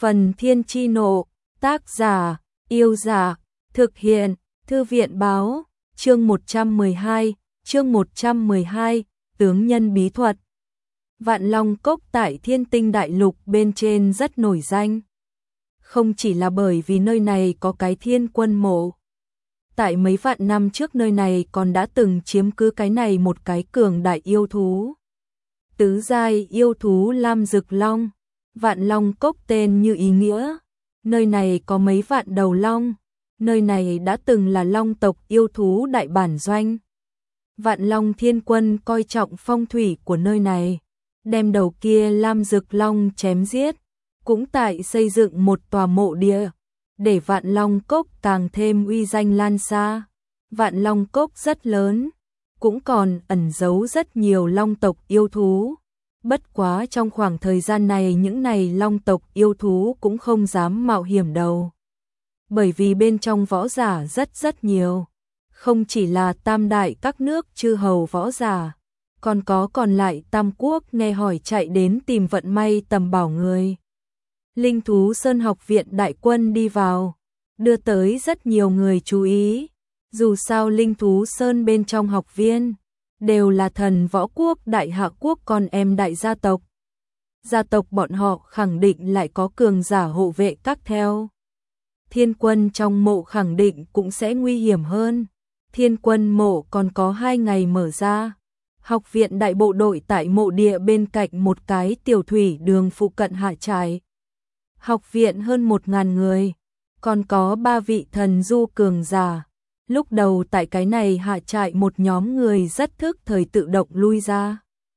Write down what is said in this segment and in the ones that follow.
Phần Thiên Chi Nộ, tác giả, Yêu Dạ, thực hiện, Thư viện báo, chương 112, tướng nhân bí thuật. Vạn Long Cốc tại Thiên Tinh Đại Lục bên trên rất nổi danh. Không chỉ là bởi vì nơi này có cái Thiên Quân Mộ. Tại mấy vạn năm trước nơi này còn đã từng chiếm cứ cái này một cái cường đại yêu thú. Tứ giai yêu thú Lam Dực Long. Vạn Long Cốc tên như ý nghĩa, nơi này có mấy vạn đầu long, nơi này đã từng là long tộc yêu thú đại bản doanh. Vạn Long Thiên Quân coi trọng phong thủy của nơi này, đem đầu kia Lam Dực Long chém giết, cũng tại xây dựng một tòa mộ địa, để Vạn Long Cốc càng thêm uy danh lan xa. Vạn Long Cốc rất lớn, cũng còn ẩn giấu rất nhiều long tộc yêu thú. Bất quá trong khoảng thời gian này những này long tộc yêu thú cũng không dám mạo hiểm đầu. Bởi vì bên trong võ giả rất nhiều. Không chỉ là tam đại các nước chư hầu võ giả, còn lại tam quốc nghe hỏi chạy đến tìm vận may tầm bảo người. Linh thú Sơn học viện đại quân đi vào, đưa tới rất nhiều người chú ý. Dù sao Linh thú Sơn bên trong học viên đều là thần võ quốc đại hạ quốc con em đại gia tộc. Gia tộc bọn họ khẳng định lại có cường giả hộ vệ các theo. Thiên quân trong mộ khẳng định cũng sẽ nguy hiểm hơn. Thiên quân mộ còn có 2 ngày mở ra. Học viện đại bộ đội tại mộ địa bên cạnh một cái tiểu thủy đường phụ cận hạ trại. Học viện hơn 1000 người, còn có 3 vị thần du cường giả. Lúc đầu tại cái này hạ trại một nhóm người rất thức thời tự động lui ra.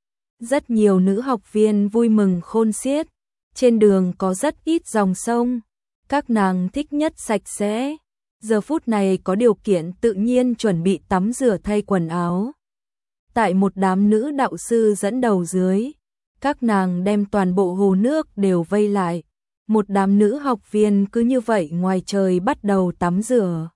Rất nhiều nữ học viên vui mừng khôn xiết, trên đường có rất ít dòng sông, các nàng thích nhất sạch sẽ. Giờ phút này có điều kiện tự nhiên chuẩn bị tắm rửa thay quần áo. Tại một đám nữ đạo sư dẫn đầu dưới, các nàng đem toàn bộ hồ nước đều vây lại. Một đám nữ học viên cứ như vậy ngoài trời bắt đầu tắm rửa.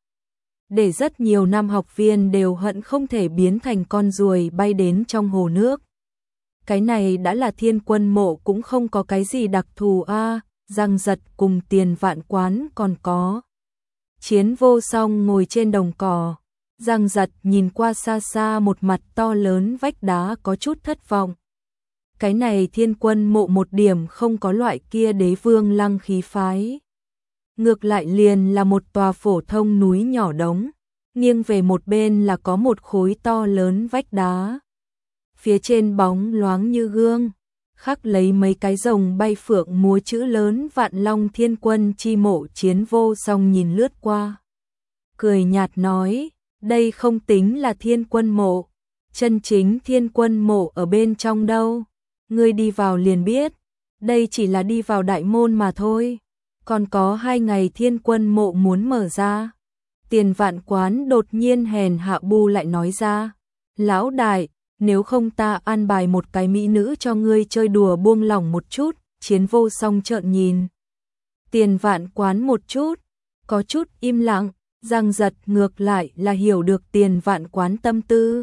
Để rất nhiều nam học viên đều hận không thể biến thành con ruồi bay đến trong hồ nước. Cái này đã là Thiên Quân Mộ cũng không có cái gì đặc thù a. Giang Giật cùng Tiền Vạn Quán còn có. Chiến Vô Song ngồi trên đồng cỏ. Giang Giật nhìn qua xa xa một mặt to lớn vách đá có chút thất vọng. Cái này Thiên Quân Mộ một điểm không có loại kia đế vương lăng khí phái. Ngược lại liền là một tòa phổ thông núi nhỏ đống, nghiêng về một bên là có một khối to lớn vách đá. Phía trên bóng loáng như gương, khắc lấy mấy cái rồng bay phượng múa chữ lớn Vạn Long Thiên Quân chi mộ. Chiến Vô Song nhìn lướt qua, cười nhạt nói, đây không tính là Thiên Quân Mộ, chân chính Thiên Quân Mộ ở bên trong đâu, ngươi đi vào liền biết, đây chỉ là đi vào đại môn mà thôi. Còn có 2 ngày Thiên Quân Mộ muốn mở ra. Tiền Vạn Quán đột nhiên hèn hạ bu lại nói ra, lão đại, nếu không ta an bài một cái mỹ nữ cho ngươi chơi đùa buông lỏng một chút. Chiến Vô Song trợn nhìn Tiền Vạn Quán một chút, có chút im lặng. Giang Giật ngược lại là hiểu được Tiền Vạn Quán tâm tư.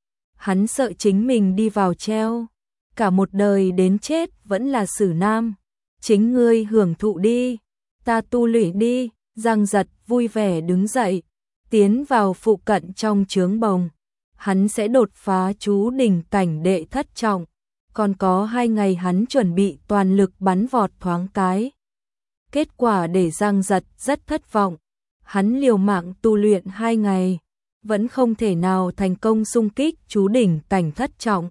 Hắn sợ chính mình đi vào treo, cả một đời đến chết vẫn là xử nam. Chính ngươi hưởng thụ đi, ta tu luyện đi. Giang Giật vui vẻ đứng dậy, tiến vào phụ cận trong chướng bồng. Hắn sẽ đột phá chú đỉnh cảnh đệ thất trọng, còn có 2 ngày hắn chuẩn bị toàn lực bắn vọt thoáng cái. Kết quả để Giang Giật rất thất vọng, hắn liều mạng tu luyện 2 ngày, vẫn không thể nào thành công xung kích chú đỉnh cảnh thất trọng.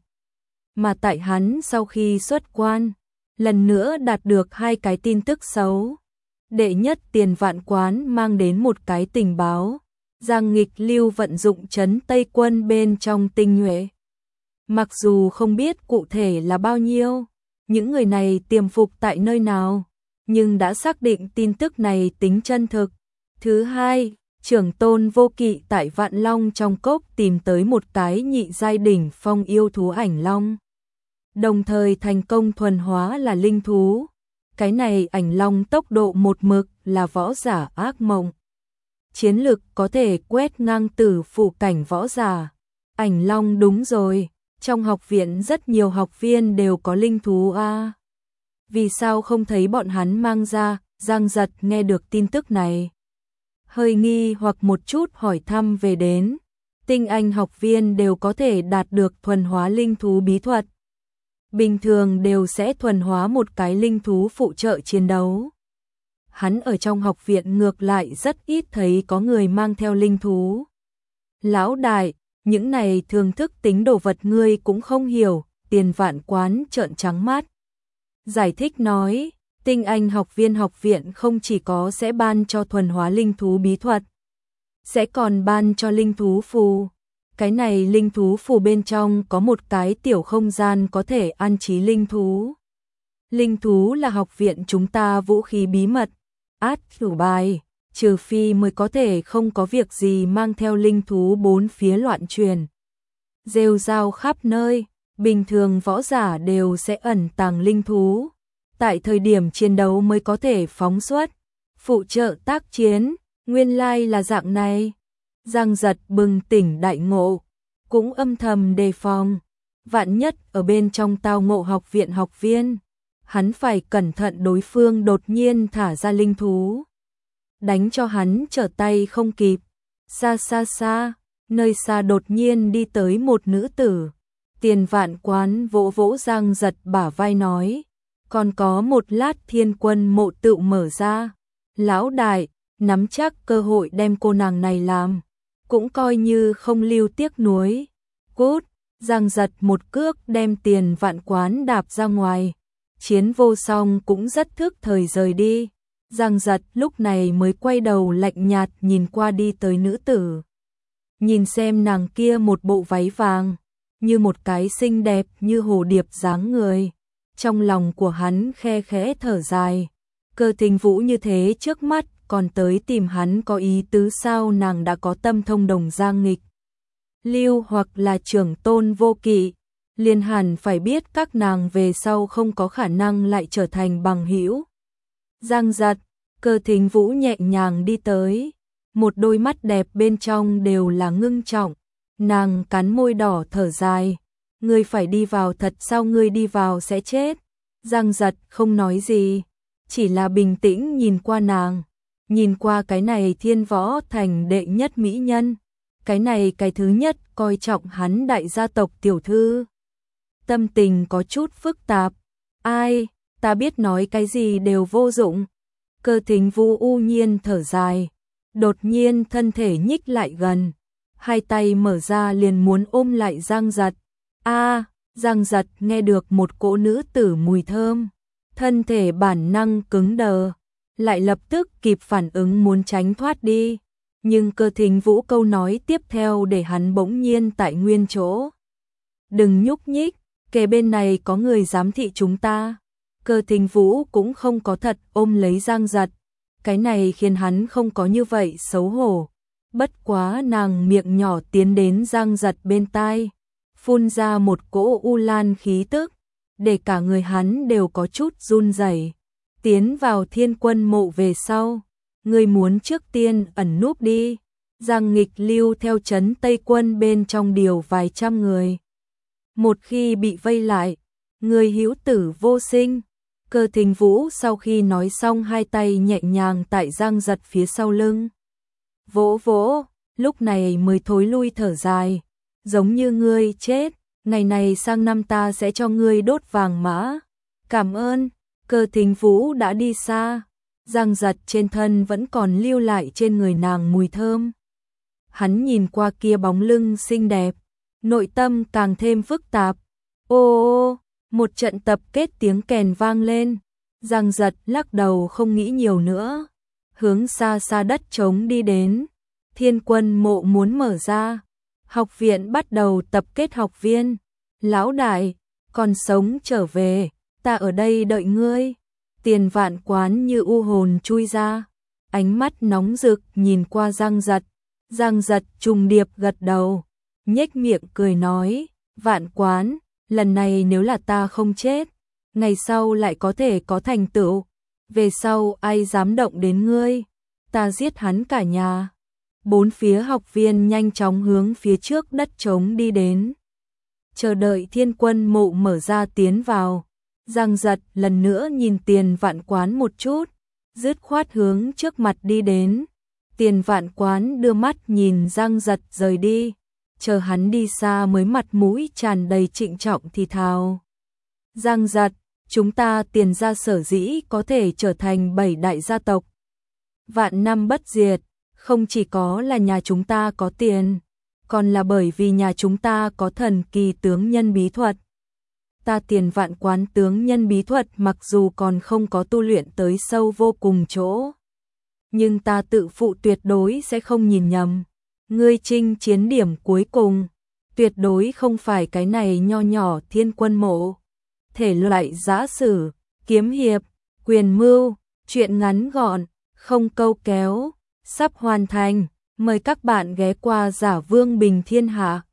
Mà tại hắn sau khi xuất quan, lần nữa đạt được 2 cái tin tức xấu. Đệ nhất, Tiền Vạn Quán mang đến một cái tình báo, Giang Nghịch Lưu vận dụng trấn Tây Quân bên trong tinh nhuệ. Mặc dù không biết cụ thể là bao nhiêu, những người này tiềm phục tại nơi nào, nhưng đã xác định tin tức này tính chân thực. Thứ hai, Trưởng Tôn Vô Kỵ tại Vạn Long trong cốc tìm tới một cái nhị giai đỉnh phong yêu thú ảnh long, đồng thời thành công thuần hóa là linh thú. Cái này ảnh long tốc độ một mực là võ giả ác mộng. Chiến lực có thể quét ngang tử phụ cảnh võ giả. Ảnh long đúng rồi, trong học viện rất nhiều học viên đều có linh thú a. vì sao không thấy bọn hắn mang ra? Giang Giật nghe được tin tức này, hơi nghi hoặc một chút hỏi thăm về đến. Tinh anh học viên đều có thể đạt được thuần hóa linh thú bí thuật. Bình thường đều sẽ thuần hóa một cái linh thú phụ trợ chiến đấu. Hắn ở trong học viện ngược lại rất ít thấy có người mang theo linh thú. Lão đại, những này thường thức tính đồ vật ngươi cũng không hiểu. Tiền Vạn Quán trợn trắng mắt, giải thích nói, tinh anh học viện không chỉ có sẽ ban cho thuần hóa linh thú bí thuật, sẽ còn ban cho linh thú phù. Cái này linh thú phù bên trong có một cái tiểu không gian có thể an trí linh thú. Linh thú là học viện chúng ta vũ khí bí mật, át chủ bài, trừ phi mới có thể không có việc gì mang theo linh thú bốn phía loạn truyền, rêu rao khắp nơi. Bình thường võ giả đều sẽ ẩn tàng linh thú, tại thời điểm chiến đấu mới có thể phóng xuất, phụ trợ tác chiến, nguyên lai là dạng này. Giang Giật bừng tỉnh đại ngộ, cũng âm thầm đề phòng, vạn nhất ở bên trong tao ngộ học viện học viên, hắn phải cẩn thận đối phương đột nhiên thả ra linh thú, đánh cho hắn trở tay không kịp. Xa xa xa, nơi xa đột nhiên đi tới một nữ tử. Tiền Vạn Quán vỗ vỗ Giang Giật bả vai nói, còn có một lát Thiên Quân mộ tự mở ra. Lão đại, nắm chắc cơ hội đem cô nàng này làm, cũng coi như không lưu tiếc nuối. Cút, Giang Giật một cước đem Tiền Vạn Quán đạp ra ngoài. Chiến vô song cũng rất thức thời rời đi. Giang Giật lúc này mới quay đầu lạnh nhạt nhìn qua đi tới nữ tử. Nhìn xem nàng kia một bộ váy vàng, như một cái xinh đẹp như hồ điệp dáng người. Trong lòng của hắn khe khẽ thở dài. Cơ Thính Vũ như thế trước mắt còn tới tìm hắn có ý tứ sao? Nàng đã có tâm thông đồng Giang Nghịch Lưu hoặc là Trưởng Tôn Vô Kỵ, liền hẳn phải biết các nàng về sau không có khả năng lại trở thành bằng hữu. Giang Giật, Cơ Thính Vũ nhẹ nhàng đi tới, một đôi mắt đẹp bên trong đều là ngưng trọng. Nàng cắn môi đỏ thở dài, ngươi phải đi vào thật sao? Ngươi đi vào sẽ chết. Giang Giật không nói gì, chỉ là bình tĩnh nhìn qua nàng, nhìn qua cái này Thiên Võ Thành đệ nhất mỹ nhân, cái này cái thứ nhất coi trọng hắn đại gia tộc tiểu thư. Tâm tình có chút phức tạp. Ai, ta biết nói cái gì đều vô dụng. Cơ Thính Vũ u nhiên thở dài, đột nhiên thân thể nhích lại gần, hai tay mở ra liền muốn ôm lại Giang Giật. Giang Giật nghe được một cỗ nữ tử mùi thơm, thân thể bản năng cứng đờ, lại lập tức kịp phản ứng muốn tránh thoát đi. Nhưng Cơ Thính Vũ câu nói tiếp theo để hắn bỗng nhiên tại nguyên chỗ. Đừng nhúc nhích, kề bên này có người giám thị chúng ta. Cơ Thính Vũ cũng không có thật ôm lấy Giang Giật, cái này khiến hắn không có như vậy xấu hổ. Bất quá nàng miệng nhỏ tiến đến Giang Giật bên tai, phun ra một cỗ u lan khí tức, để cả người hắn đều có chút run rẩy. Tiến vào Thiên Quân mộ về sau, ngươi muốn trước tiên ẩn núp đi. Giang Nghịch Lưu theo trấn Tây Quân bên trong điều vài trăm người. Một khi bị vây lại, người hữu tử vô sinh. Cơ Thính Vũ sau khi nói xong hai tay nhẹ nhàng tại Giang Giật phía sau lưng. Vỗ vỗ, lúc này mới thối lui thở dài. Giống như ngươi chết, ngày này sang năm ta sẽ cho ngươi đốt vàng mã. Cảm ơn. Cơ Thính Vũ đã đi xa. Giang Giật trên thân vẫn còn lưu lại trên người nàng mùi thơm. Hắn nhìn qua kia bóng lưng xinh đẹp, nội tâm càng thêm phức tạp. Ô, một trận tập kết tiếng kèn vang lên. Giang Giật lắc đầu không nghĩ nhiều nữa, hướng xa xa đất trống đi đến. Thiên Quân mộ muốn mở ra, học viện bắt đầu tập kết học viên. Lão đại, còn sống trở về, ta ở đây đợi ngươi. Tiền Vạn Quán như u hồn chui ra, ánh mắt nóng rực nhìn qua Giang Giật. Giang Giật trùng điệp gật đầu, nhếch miệng cười nói, Vạn Quán, lần này nếu là ta không chết, ngày sau lại có thể có thành tựu, về sau ai dám động đến ngươi, ta giết hắn cả nhà. Bốn phía học viên nhanh chóng hướng phía trước đất trống đi đến, chờ đợi Thiên Quân mộ mở ra tiến vào. Giang Giật lần nữa nhìn Tiền Vạn Quán một chút, dứt khoát hướng trước mặt đi đến. Tiền Vạn Quán đưa mắt nhìn Giang Giật rời đi, chờ hắn đi xa mới mặt mũi tràn đầy trịnh trọng thì thào. Giang Giật, chúng ta Tiền gia sở dĩ có thể trở thành 7 đại gia tộc vạn năm bất diệt, không chỉ có là nhà chúng ta có tiền, còn là bởi vì nhà chúng ta có thần kỳ tướng nhân bí thuật. Ta Tiền Vạn Quán tướng nhân bí thuật mặc dù còn không có tu luyện tới sâu vô cùng chỗ, nhưng ta tự phụ tuyệt đối sẽ không nhìn nhầm. Ngươi chinh chiến điểm cuối cùng, tuyệt đối không phải cái này nho nhỏ Thiên Quân Mộ. Thể loại giã sử, kiếm hiệp, quyền mưu, truyện ngắn gọn, không câu kéo, sắp hoàn thành. Mời các bạn ghé qua Giả Vương Bình Thiên Hạ.